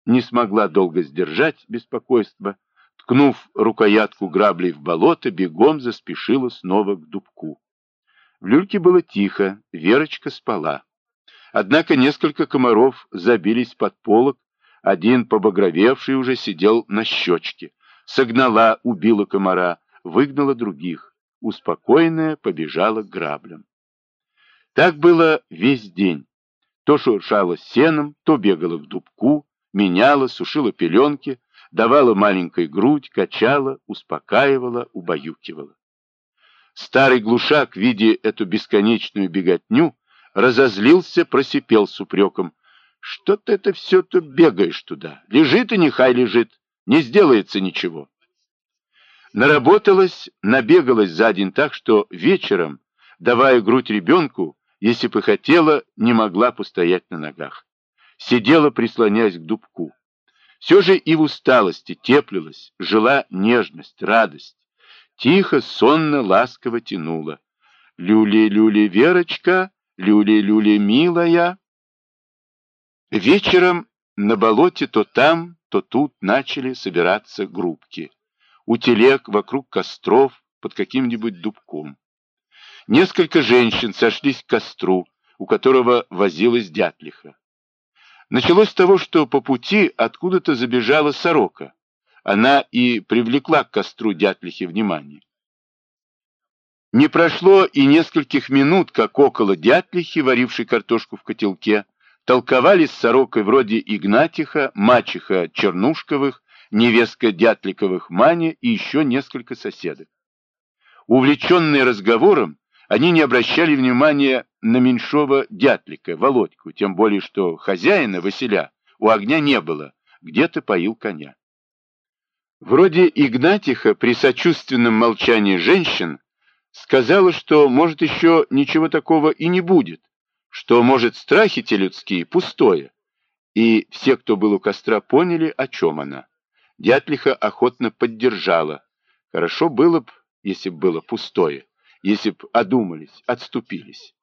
не смогла долго сдержать беспокойство. Ткнув рукоятку граблей в болото, бегом заспешила снова к дубку. В люльке было тихо, Верочка спала. Однако несколько комаров забились под полог, один, побагровевший, уже сидел на щечке. Согнала, убила комара, выгнала других. Успокоенная побежала к граблям. Так было весь день. То шуршала сеном, то бегала к дубку, меняла, сушила пеленки, давала маленькой грудь, качала, успокаивала, убаюкивала. Старый глушак, видя эту бесконечную беготню, разозлился, просипел с упреком: «Что ты это все-то бегаешь туда? Лежит и нехай лежит, не сделается ничего». Наработалась, набегалась за день так, что вечером, давая грудь ребенку, если бы хотела, не могла постоять на ногах. Сидела, прислоняясь к дубку. Все же и в усталости теплилась, жила нежность, радость. Тихо, сонно, ласково тянула: «Люли-люли, Верочка, люли-люли, милая». Вечером на болоте то там, то тут начали собираться группки. У телег, вокруг костров, под каким-нибудь дубком. Несколько женщин сошлись к костру, у которого возилась дятлиха. Началось с того, что по пути откуда-то забежала сорока. Она и привлекла к костру дятлихи внимание. Не прошло и нескольких минут, как около дятлихи, варившей картошку в котелке, толковались с сорокой вроде Игнатиха, мачеха Чернушковых, невестка Дятликовых Маня и еще несколько соседок. Увлеченные разговором, они не обращали внимания на меньшого дятлика, Володьку, тем более что хозяина, Василя, у огня не было, где-то поил коня. Вроде Игнатиха при сочувственном молчании женщин сказала, что, может, еще ничего такого и не будет, что, может, страхи те людские пустое, и все, кто был у костра, поняли, о чем она. Дятлиха охотно поддержала. Хорошо было б, если б было пустое, если б одумались, отступились.